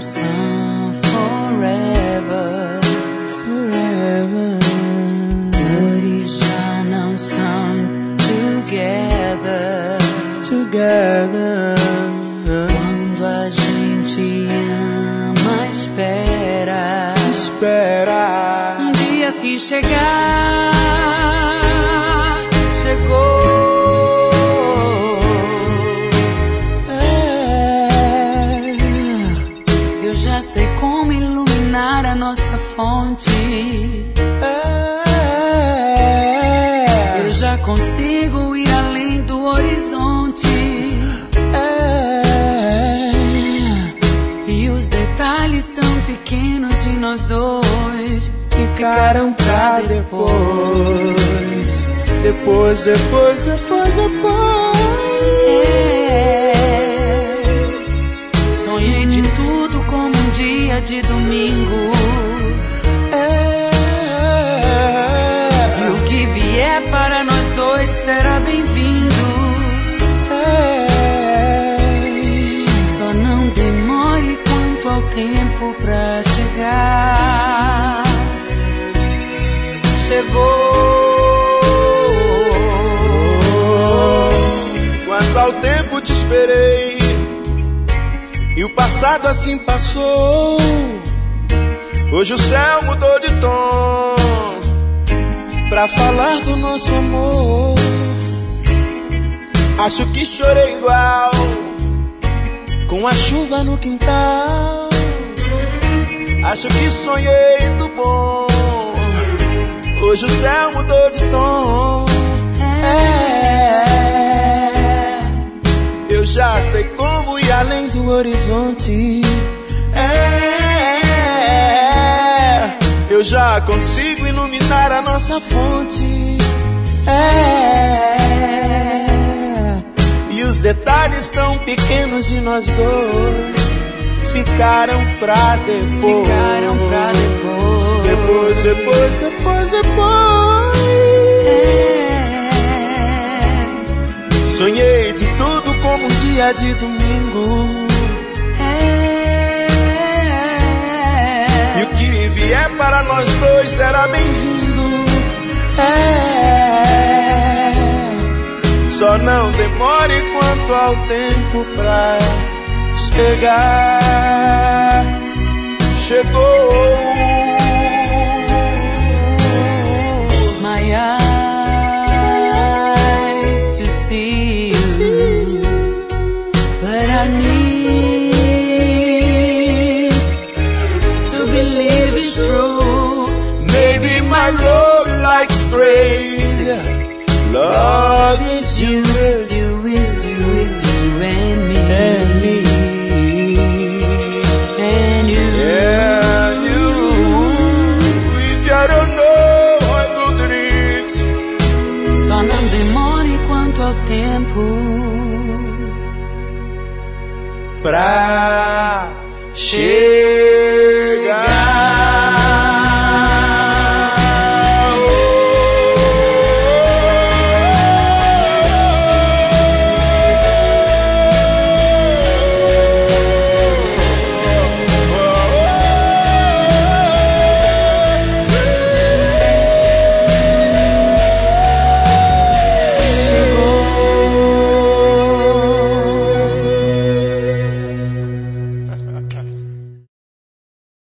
são forever. Eles já não são together. Quando a gente ama, espera. Um dia se chegar, chegou. Eu já sei como iluminar a nossa fonte. Eu já consigo ir além do horizonte. E os detalhes tão pequenos de nós dois ficaram pra depois. Depois. Sonhei de tudo como um dia de domingo. E o que vier para nós dois será bem-vindo. Só não demore quanto ao tempo pra chegar. Chegou. Quanto ao tempo te esperei, e o passado assim passou. Hoje o céu mudou de tom pra falar do nosso amor. Acho que chorei igual com a chuva no quintal. Acho que sonhei do bom. Hoje o céu mudou de tom. Eu já sei como ir além do horizonte. Eu já consigo iluminar a nossa fonte. E os detalhes tão pequenos de nós dois ficaram pra depois. Depois. Sonhei de tudo como um dia de domingo. E o que vier para nós dois será bem-vindo. Só não demore quanto ao tempo pra chegar. Chegou. My eyes to see you, but I need to believe it's true. Maybe my love likes crazy. Love is you, It's you and me. And you. Yeah, you. If I don't know how good it is. Só não demore quanto ao tempo Pra chegar.